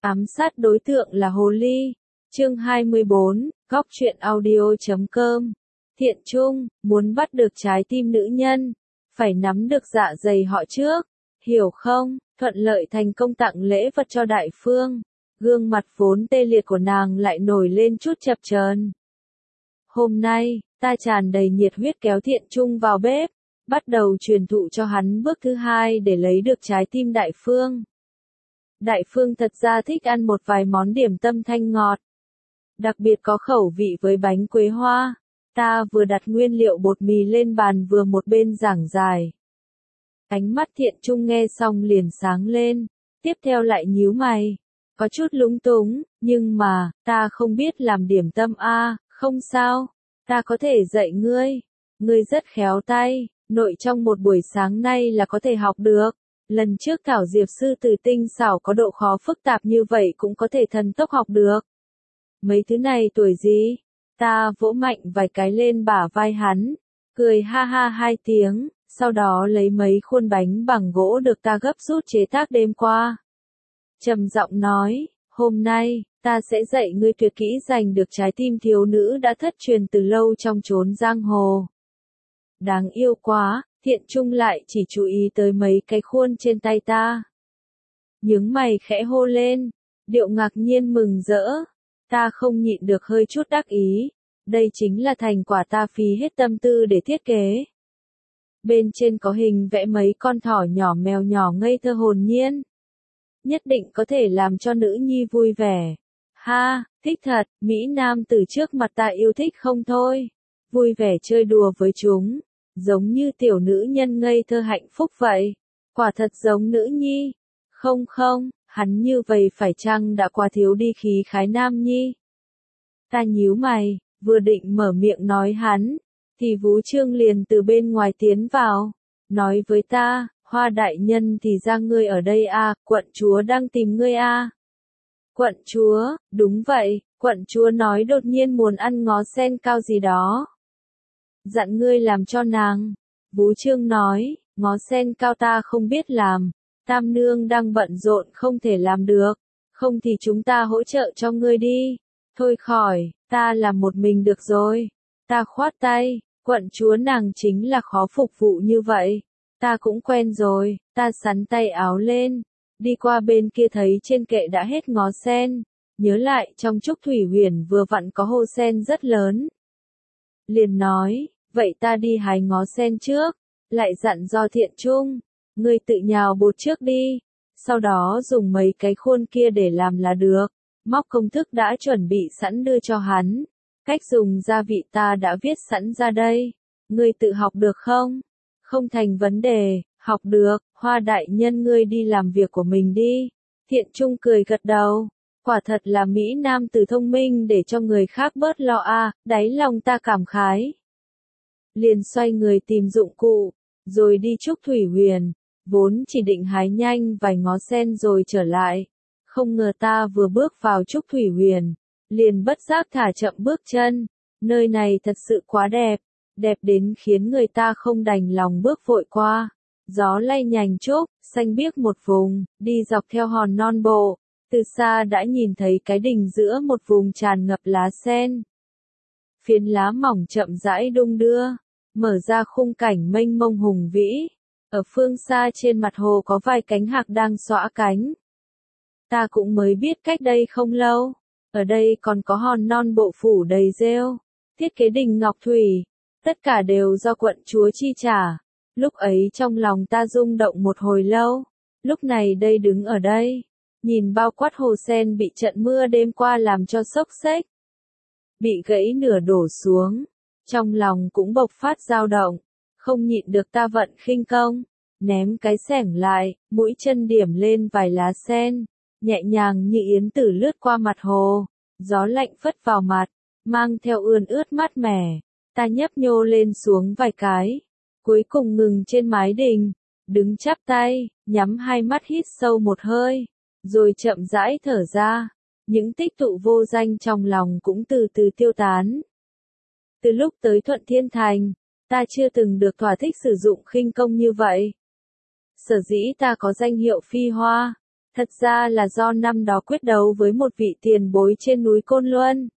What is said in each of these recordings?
Ám sát đối tượng là hồ ly. Chương 24, Góc truyện audio.com. Thiện Trung, muốn bắt được trái tim nữ nhân, phải nắm được dạ dày họ trước, hiểu không? Thuận lợi thành công tặng lễ vật cho Đại Phương, gương mặt vốn tê liệt của nàng lại nổi lên chút chập chờn. Hôm nay, ta tràn đầy nhiệt huyết kéo Thiện Trung vào bếp, bắt đầu truyền thụ cho hắn bước thứ hai để lấy được trái tim Đại Phương. Đại Phương thật ra thích ăn một vài món điểm tâm thanh ngọt, đặc biệt có khẩu vị với bánh quế hoa. Ta vừa đặt nguyên liệu bột mì lên bàn vừa một bên giảng giải. Ánh mắt Thiện Trung nghe xong liền sáng lên, tiếp theo lại nhíu mày, có chút lúng túng, nhưng mà, ta không biết làm điểm tâm a, không sao, ta có thể dạy ngươi, ngươi rất khéo tay, nội trong một buổi sáng nay là có thể học được. Lần trước Thảo Diệp sư từ tinh xảo có độ khó phức tạp như vậy cũng có thể thần tốc học được. Mấy thứ này tuổi gì? Ta vỗ mạnh vài cái lên bả vai hắn, cười ha ha hai tiếng, sau đó lấy mấy khuôn bánh bằng gỗ được ta gấp rút chế tác đêm qua. Trầm giọng nói, hôm nay, ta sẽ dạy ngươi tuyệt kỹ giành được trái tim thiếu nữ đã thất truyền từ lâu trong chốn giang hồ. Đáng yêu quá, Thiện Trung lại chỉ chú ý tới mấy cái khuôn trên tay ta. Nhướng mày khẽ hô lên, điệu ngạc nhiên mừng rỡ. Ta không nhịn được hơi chút đắc ý, đây chính là thành quả ta phí hết tâm tư để thiết kế. Bên trên có hình vẽ mấy con thỏ nhỏ mèo nhỏ ngây thơ hồn nhiên. Nhất định có thể làm cho nữ nhi vui vẻ. Ha, thích thật, Mỹ Nam từ trước mặt ta yêu thích không thôi. Vui vẻ chơi đùa với chúng, giống như tiểu nữ nhân ngây thơ hạnh phúc vậy. Quả thật giống nữ nhi. Không. Hắn như vậy phải chăng đã quá thiếu đi khí khái nam nhi? Ta nhíu mày, vừa định mở miệng nói hắn, thì Vũ Trương liền từ bên ngoài tiến vào, nói với ta, Hoa đại nhân thì ra ngươi ở đây à, quận chúa đang tìm ngươi à. Quận chúa, đúng vậy, quận chúa nói đột nhiên muốn ăn ngó sen cao gì đó. Dặn ngươi làm cho nàng. Vũ Trương nói, ngó sen cao ta không biết làm. Tam nương đang bận rộn không thể làm được, không thì chúng ta hỗ trợ cho ngươi đi. Thôi khỏi, ta làm một mình được rồi. Ta khoát tay, quận chúa nàng chính là khó phục vụ như vậy. Ta cũng quen rồi, ta xắn tay áo lên, đi qua bên kia thấy trên kệ đã hết ngó sen, nhớ lại trong Trúc Thủy Huyền vừa vặn có hồ sen rất lớn. Liền nói, vậy ta đi hái ngó sen trước, lại dặn do Thiện Trung. Ngươi tự nhào bột trước đi, sau đó dùng mấy cái khuôn kia để làm là được. Móc công thức đã chuẩn bị sẵn đưa cho hắn. Cách dùng gia vị ta đã viết sẵn ra đây. Ngươi tự học được không? Không thành vấn đề, học được, Hoa đại nhân ngươi đi làm việc của mình đi. Thiện Trung cười gật đầu. Quả thật là Mỹ Nam tử thông minh để cho người khác bớt lo a, đáy lòng ta cảm khái. Liền xoay người tìm dụng cụ, rồi đi Trúc Thủy Huyền. Vốn chỉ định hái nhanh vài ngó sen rồi trở lại. Không ngờ ta vừa bước vào Trúc Thủy Huyền, liền bất giác thả chậm bước chân. Nơi này thật sự quá đẹp, đẹp đến khiến người ta không đành lòng bước vội qua. Gió lay nhành trúc, xanh biếc một vùng, đi dọc theo hòn non bộ. Từ xa đã nhìn thấy cái đình giữa một vùng tràn ngập lá sen. Phiến lá mỏng chậm rãi đung đưa, mở ra khung cảnh mênh mông hùng vĩ. Ở phương xa trên mặt hồ có vài cánh hạc đang xõa cánh. Ta cũng mới biết cách đây không lâu, ở đây còn có hòn non bộ phủ đầy rêu, thiết kế đình ngọc thủy, tất cả đều do quận chúa chi trả. Lúc ấy trong lòng ta rung động một hồi lâu, lúc này đây đứng ở đây, nhìn bao quát hồ sen bị trận mưa đêm qua làm cho xốc xếch, bị gãy nửa đổ xuống, trong lòng cũng bộc phát dao động. Không nhịn được ta vận khinh công, ném cái xẻng lại, mũi chân điểm lên vài lá sen, nhẹ nhàng như yến tử lướt qua mặt hồ, gió lạnh phất vào mặt, mang theo ươn ướt mát mẻ, ta nhấp nhô lên xuống vài cái, cuối cùng ngừng trên mái đình, đứng chắp tay, nhắm hai mắt hít sâu một hơi, rồi chậm rãi thở ra, những tích tụ vô danh trong lòng cũng từ từ tiêu tán. Từ lúc tới Thuận Thiên Thành, ta chưa từng được thỏa thích sử dụng khinh công như vậy. Sở dĩ ta có danh hiệu phi hoa, Thật ra là do năm đó quyết đấu với một vị tiền bối trên núi Côn Luân.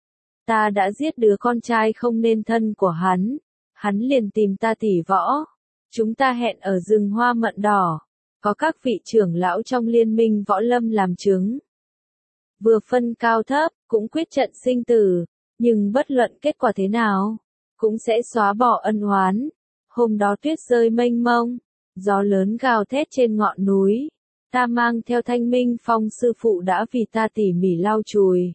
Ta đã giết đứa con trai không nên thân của hắn liền tìm ta tỉ võ. Chúng ta hẹn ở rừng hoa mận đỏ, có các vị trưởng lão trong liên minh võ lâm làm chứng. Vừa phân cao thấp, cũng quyết trận sinh tử, nhưng bất luận kết quả thế nào, cũng sẽ xóa bỏ ân oán. Hôm đó tuyết rơi mênh mông, gió lớn gào thét trên ngọn núi. Ta mang theo Thanh Minh Phong sư phụ đã vì ta tỉ mỉ lau chùi.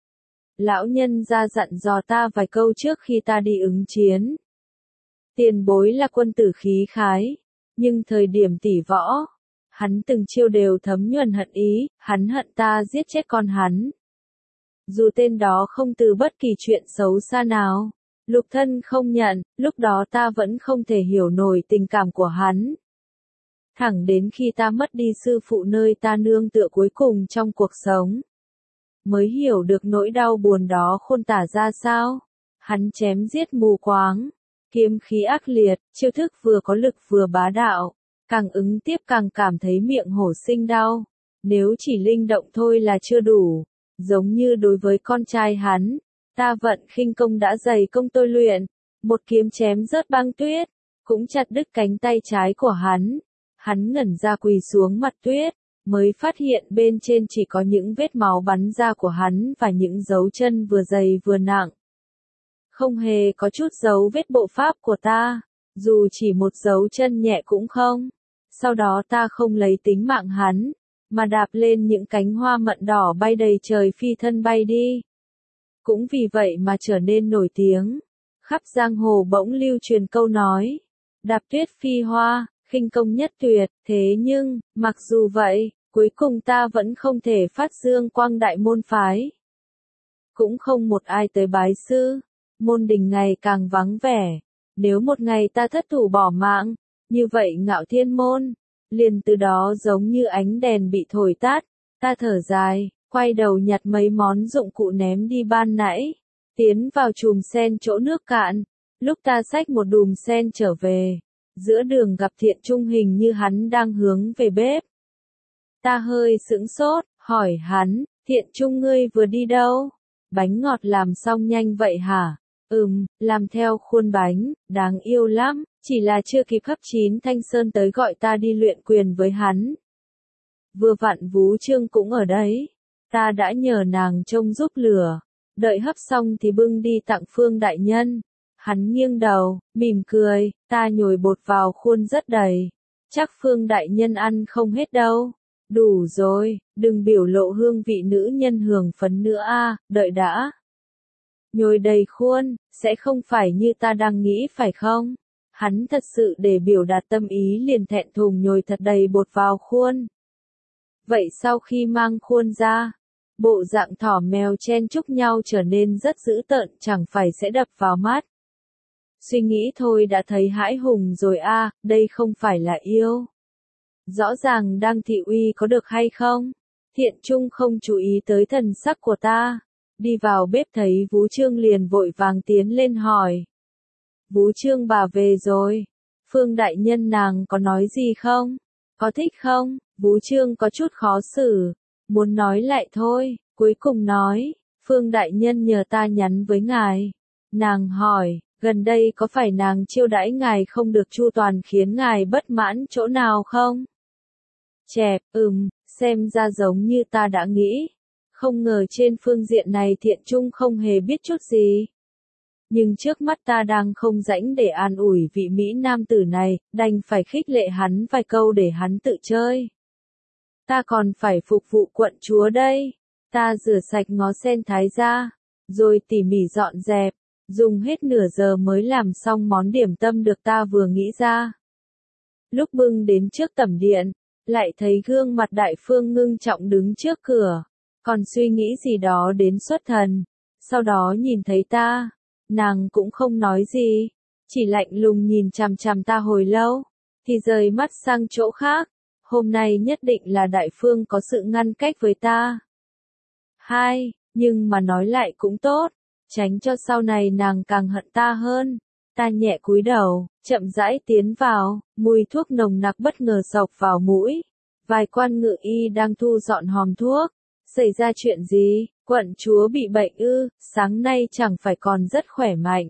Lão nhân ra dặn dò ta vài câu trước khi ta đi ứng chiến. Tiền bối là quân tử khí khái, nhưng thời điểm tỉ võ, hắn từng chiêu đều thấm nhuần hận ý, hắn hận ta giết chết con hắn. Dù tên đó không từ bất kỳ chuyện xấu xa nào, lục thân không nhận, lúc đó ta vẫn không thể hiểu nổi tình cảm của hắn. Thẳng đến khi ta mất đi sư phụ nơi ta nương tựa cuối cùng trong cuộc sống, mới hiểu được nỗi đau buồn đó khôn tả ra sao. Hắn chém giết mù quáng, kiếm khí ác liệt, chiêu thức vừa có lực vừa bá đạo, càng ứng tiếp càng cảm thấy miệng hổ sinh đau. Nếu chỉ linh động thôi là chưa đủ, giống như đối với con trai hắn, ta vận khinh công đã dày công tôi luyện, một kiếm chém rớt băng tuyết, cũng chặt đứt cánh tay trái của hắn. Hắn ngẩn ra quỳ xuống mặt tuyết, mới phát hiện bên trên chỉ có những vết máu bắn ra của hắn và những dấu chân vừa dày vừa nặng. Không hề có chút dấu vết bộ pháp của ta, dù chỉ một dấu chân nhẹ cũng không. Sau đó ta không lấy tính mạng hắn, mà đạp lên những cánh hoa mận đỏ bay đầy trời phi thân bay đi. Cũng vì vậy mà trở nên nổi tiếng. Khắp giang hồ bỗng lưu truyền câu nói, đạp tuyết phi hoa, khinh công nhất tuyệt. Thế nhưng, mặc dù vậy, cuối cùng ta vẫn không thể phát dương quang đại môn phái. Cũng không một ai tới bái sư, môn đình ngày càng vắng vẻ. Nếu một ngày ta thất thủ bỏ mạng, như vậy Ngạo Thiên môn, liền từ đó giống như ánh đèn bị thổi tắt. Ta thở dài, quay đầu nhặt mấy món dụng cụ ném đi ban nãy, tiến vào chùm sen chỗ nước cạn. Lúc ta xách một đùm sen trở về, giữa đường gặp Thiện Trung hình như hắn đang hướng về bếp. Ta hơi sững sốt, hỏi hắn, Thiện Trung ngươi vừa đi đâu? Bánh ngọt làm xong nhanh vậy hả? Làm theo khuôn bánh, đáng yêu lắm, chỉ là chưa kịp hấp chín Thanh Sơn tới gọi ta đi luyện quyền với hắn. Vừa vặn Vú Trương cũng ở đấy, ta đã nhờ nàng trông giúp lửa, đợi hấp xong thì bưng đi tặng Phương đại nhân. Hắn nghiêng đầu, mỉm cười, ta nhồi bột vào khuôn rất đầy, chắc Phương đại nhân ăn không hết đâu. Đủ rồi, đừng biểu lộ hương vị nữ nhân hưởng phấn nữa a, đợi đã. Nhồi đầy khuôn, sẽ không phải như ta đang nghĩ phải không? Hắn thật sự để biểu đạt tâm ý liền thẹn thùng nhồi thật đầy bột vào khuôn. Vậy sau khi mang khuôn ra, bộ dạng thỏ mèo chen chúc nhau trở nên rất dữ tợn, chẳng phải sẽ đập vào mắt. Suy nghĩ thôi đã thấy hãi hùng rồi a, đây không phải là yêu. Rõ ràng đang thị uy có được hay không? Thiện Trung không chú ý tới thần sắc của ta. Đi vào bếp thấy Vú Trương liền vội vàng tiến lên hỏi. Vú Trương bà về rồi. Phương đại nhân nàng có nói gì không? Có thích không? Vú Trương có chút khó xử. Muốn nói lại thôi, cuối cùng nói. Phương đại nhân nhờ ta nhắn với ngài. Nàng hỏi, gần đây có phải nàng chiêu đãi ngài không được chu toàn khiến ngài bất mãn chỗ nào không? Chẹp, xem ra giống như ta đã nghĩ. Không ngờ trên phương diện này Thiện Trung không hề biết chút gì. Nhưng trước mắt ta đang không rảnh để an ủi vị Mỹ nam tử này, đành phải khích lệ hắn vài câu để hắn tự chơi. Ta còn phải phục vụ quận chúa đây. Ta rửa sạch ngó sen thái ra, rồi tỉ mỉ dọn dẹp, dùng hết nửa giờ mới làm xong món điểm tâm được ta vừa nghĩ ra. Lúc bưng đến trước tẩm điện, lại thấy gương mặt Đại Phương ngưng trọng đứng trước cửa, còn suy nghĩ gì đó đến xuất thần. Sau đó nhìn thấy ta, nàng cũng không nói gì, chỉ lạnh lùng nhìn chằm chằm ta hồi lâu, thì rời mắt sang chỗ khác. Hôm nay nhất định là Đại Phương có sự ngăn cách với ta. Nhưng mà nói lại cũng tốt, tránh cho sau này nàng càng hận ta hơn. Ta nhẹ cúi đầu, chậm rãi tiến vào, mùi thuốc nồng nặc bất ngờ xộc vào mũi. Vài quan ngự y đang thu dọn hòm thuốc. Xảy ra chuyện gì? Quận chúa bị bệnh ư? Sáng nay chẳng phải còn rất khỏe mạnh.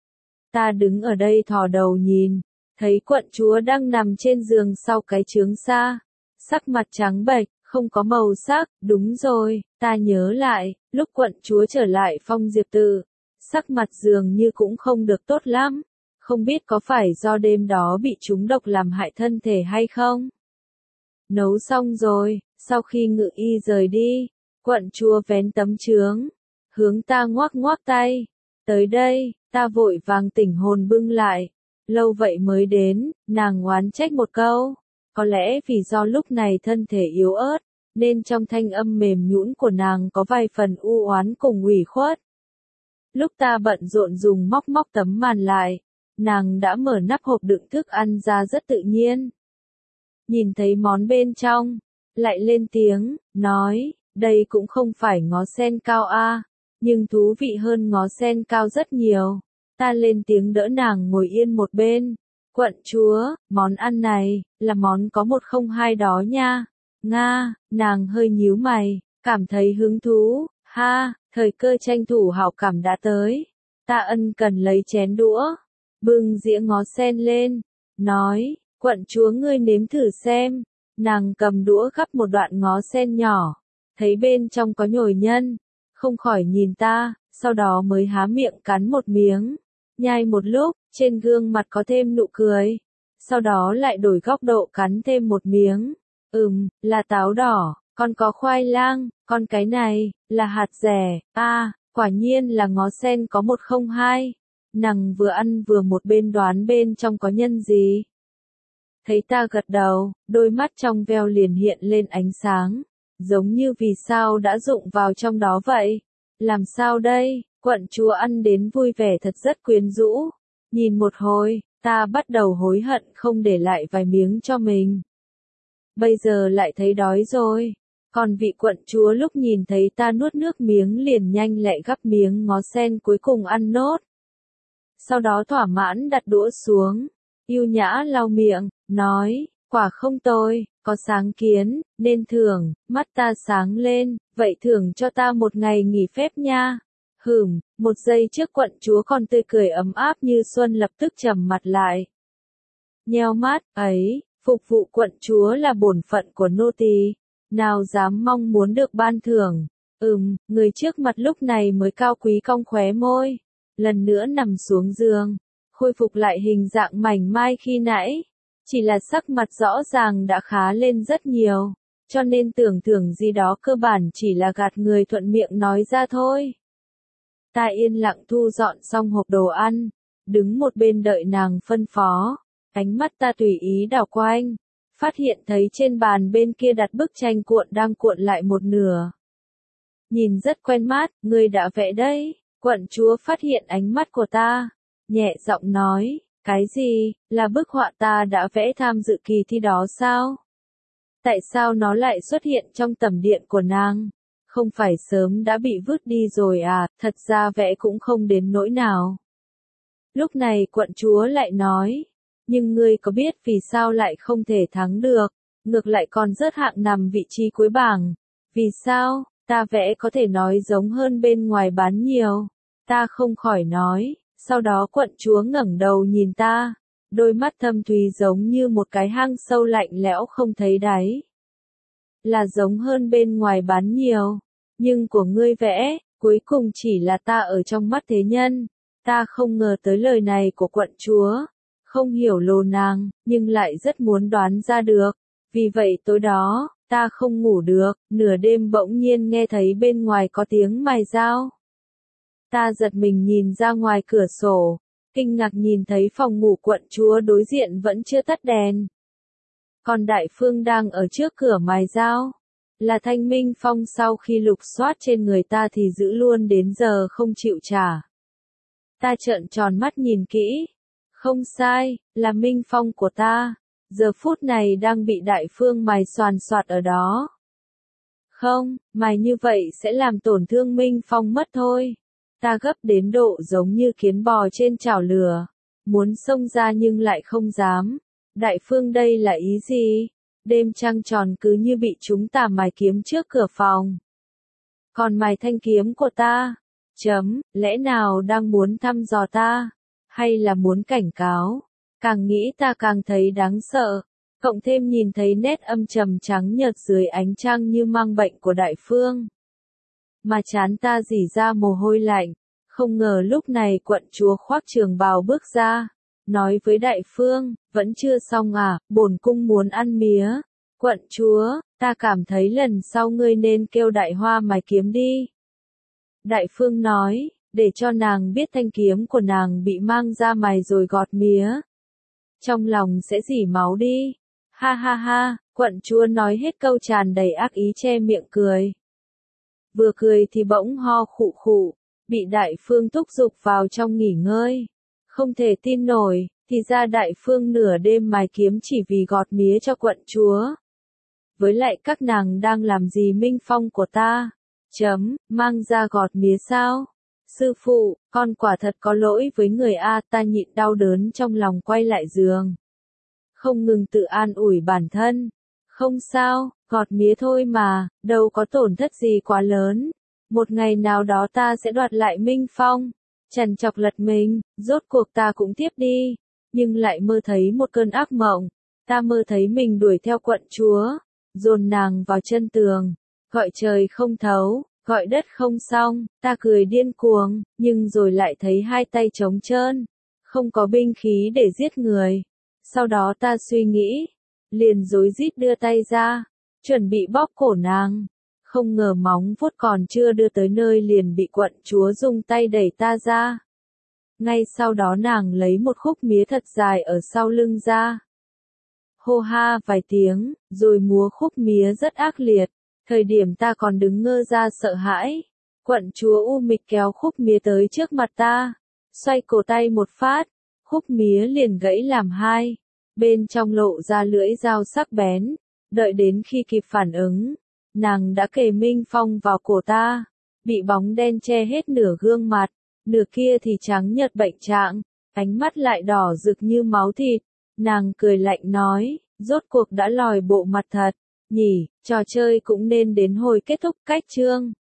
Ta đứng ở đây thò đầu nhìn, thấy quận chúa đang nằm trên giường sau cái chướng xa. Sắc mặt trắng bệch, không có màu sắc. Đúng rồi, ta nhớ lại, lúc quận chúa trở lại Phong Diệp Tự, sắc mặt dường như cũng không được tốt lắm. Không biết có phải do đêm đó bị trúng độc làm hại thân thể hay không? Nấu xong rồi, sau khi ngự y rời đi, quận chúa vén tấm chướng, hướng ta ngoắc ngoắc tay. Tới đây, ta vội vàng tỉnh hồn bưng lại. Lâu vậy mới đến, nàng oán trách một câu. Có lẽ vì do lúc này thân thể yếu ớt, nên trong thanh âm mềm nhũn của nàng có vài phần u oán cùng ủy khuất. Lúc ta bận rộn dùng móc tấm màn lại, nàng đã mở nắp hộp đựng thức ăn ra rất tự nhiên. Nhìn thấy món bên trong, lại lên tiếng, nói, đây cũng không phải ngó sen cao a, nhưng thú vị hơn ngó sen cao rất nhiều. Ta lên tiếng đỡ nàng ngồi yên một bên. Quận chúa, món ăn này, là món có 102 đó nha. Nga, nàng hơi nhíu mày, cảm thấy hứng thú. Ha, thời cơ tranh thủ hảo cảm đã tới. Ta ân cần lấy chén đũa, bưng dĩa ngó sen lên, nói, quận chúa ngươi nếm thử xem. Nàng cầm đũa gắp một đoạn ngó sen nhỏ, thấy bên trong có nhồi nhân, không khỏi nhìn ta, sau đó mới há miệng cắn một miếng. Nhai một lúc, trên gương mặt có thêm nụ cười. Sau đó lại đổi góc độ cắn thêm một miếng. Là táo đỏ, còn có khoai lang, còn cái này, là hạt dẻ. Quả nhiên là ngó sen có 102. Nàng vừa ăn vừa một bên đoán bên trong có nhân gì. Thấy ta gật đầu, đôi mắt trong veo liền hiện lên ánh sáng. Giống như vì sao đã dụng vào trong đó vậy. Làm sao đây? Quận chúa ăn đến vui vẻ thật rất quyến rũ. Nhìn một hồi, ta bắt đầu hối hận không để lại vài miếng cho mình. Bây giờ lại thấy đói rồi. Còn vị quận chúa lúc nhìn thấy ta nuốt nước miếng liền nhanh lẹ gắp miếng ngó sen cuối cùng ăn nốt. Sau đó thỏa mãn đặt đũa xuống, yêu nhã lau miệng, nói, quả không tồi, có sáng kiến, nên thưởng. Mắt ta sáng lên, vậy thưởng cho ta một ngày nghỉ phép nha. Một giây trước quận chúa còn tươi cười ấm áp như xuân lập tức trầm mặt lại. Nheo mắt, ấy, phục vụ quận chúa là bổn phận của nô tỳ, nào dám mong muốn được ban thưởng. Người trước mặt lúc này mới cao quý cong khóe môi, lần nữa nằm xuống giường, khôi phục lại hình dạng mảnh mai khi nãy. Chỉ là sắc mặt rõ ràng đã khá lên rất nhiều, cho nên tưởng thưởng gì đó cơ bản chỉ là gạt người thuận miệng nói ra thôi. Ta yên lặng thu dọn xong hộp đồ ăn, đứng một bên đợi nàng phân phó. Ánh mắt ta tùy ý đảo quanh, phát hiện thấy trên bàn bên kia đặt bức tranh cuộn đang cuộn lại một nửa. Nhìn rất quen mắt, ngươi đã vẽ đấy. Quận chúa phát hiện ánh mắt của ta, nhẹ giọng nói, cái gì, là bức họa ta đã vẽ tham dự kỳ thi đó sao? Tại sao nó lại xuất hiện trong tầm điện của nàng? Không phải sớm đã bị vứt đi rồi à, thật ra vẽ cũng không đến nỗi nào. Lúc này quận chúa lại nói, nhưng ngươi có biết vì sao lại không thể thắng được, ngược lại còn rớt hạng nằm vị trí cuối bảng. Vì sao, ta vẽ có thể nói giống hơn bên ngoài bán nhiều. Ta không khỏi nói, sau đó quận chúa ngẩng đầu nhìn ta, đôi mắt thâm thúy giống như một cái hang sâu lạnh lẽo không thấy đáy. Là giống hơn bên ngoài bán nhiều, nhưng của ngươi vẽ, cuối cùng chỉ là ta ở trong mắt thế nhân. Ta không ngờ tới lời này của quận chúa, không hiểu lồ nàng, nhưng lại rất muốn đoán ra được. Vì vậy tối đó, ta không ngủ được, nửa đêm bỗng nhiên nghe thấy bên ngoài có tiếng mài dao. Ta giật mình nhìn ra ngoài cửa sổ, kinh ngạc nhìn thấy phòng ngủ quận chúa đối diện vẫn chưa tắt đèn. Còn Đại Phương đang ở trước cửa mài dao. Là Thanh Minh Phong sau khi lục soát trên người ta thì giữ luôn đến giờ không chịu trả. Ta trợn tròn mắt nhìn kỹ. Không sai, là Minh Phong của ta. Giờ phút này đang bị Đại Phương mài xoàn xoạt ở đó. Không, mài như vậy sẽ làm tổn thương Minh Phong mất thôi. Ta gấp đến độ giống như kiến bò trên chảo lửa. Muốn xông ra nhưng lại không dám. Đại Phương đây là ý gì? Đêm trăng tròn cứ như bị chúng ta mài kiếm trước cửa phòng. Còn mài thanh kiếm của ta? Lẽ nào đang muốn thăm dò ta? Hay là muốn cảnh cáo? Càng nghĩ ta càng thấy đáng sợ. Cộng thêm nhìn thấy nét âm trầm trắng nhợt dưới ánh trăng như mang bệnh của Đại Phương. Mà trán ta rỉ ra mồ hôi lạnh. Không ngờ lúc này quận chúa khoác trường bào bước ra. Nói với Đại Phương, vẫn chưa xong à, bổn cung muốn ăn mía. Quận chúa, ta cảm thấy lần sau ngươi nên kêu Đại Hoa mài kiếm đi. Đại Phương nói, để cho nàng biết thanh kiếm của nàng bị mang ra mài rồi gọt mía. Trong lòng sẽ rỉ máu đi. Ha ha ha, quận chúa nói hết câu tràn đầy ác ý che miệng cười. Vừa cười thì bỗng ho khụ khụ, bị Đại Phương thúc giục vào trong nghỉ ngơi. Không thể tin nổi, thì ra Đại Phương nửa đêm mài kiếm chỉ vì gọt mía cho quận chúa. Với lại các nàng đang làm gì Minh Phong của ta? Mang ra gọt mía sao? Sư phụ, con quả thật có lỗi với người A, ta nhịn đau đớn trong lòng quay lại giường. Không ngừng tự an ủi bản thân. Không sao, gọt mía thôi mà, đâu có tổn thất gì quá lớn. Một ngày nào đó ta sẽ đoạt lại Minh Phong. Trằn trọc lật mình, rốt cuộc ta cũng tiếp đi. Nhưng lại mơ thấy một cơn ác mộng. Ta mơ thấy mình đuổi theo quận chúa. Dồn nàng vào chân tường. Gọi trời không thấu, gọi đất không xong. Ta cười điên cuồng, nhưng rồi lại thấy hai tay trống trơn. Không có binh khí để giết người. Sau đó ta suy nghĩ. Liền rối rít đưa tay ra. Chuẩn bị bóp cổ nàng. Không ngờ móng vuốt còn chưa đưa tới nơi liền bị quận chúa dùng tay đẩy ta ra. Ngay sau đó nàng lấy một khúc mía thật dài ở sau lưng ra. Hô ha vài tiếng, rồi múa khúc mía rất ác liệt. Thời điểm ta còn đứng ngơ ra sợ hãi. Quận chúa u mịch kéo khúc mía tới trước mặt ta. Xoay cổ tay một phát. Khúc mía liền gãy làm hai. Bên trong lộ ra lưỡi dao sắc bén. Đợi đến khi kịp phản ứng. Nàng đã kề Minh Phong vào cổ ta. Bị bóng đen che hết nửa gương mặt. Nửa kia thì trắng nhợt bệnh trạng. Ánh mắt lại đỏ rực như máu thịt. Nàng cười lạnh nói. Rốt cuộc đã lòi bộ mặt thật. Nhỉ, trò chơi cũng nên đến hồi kết thúc cách chương.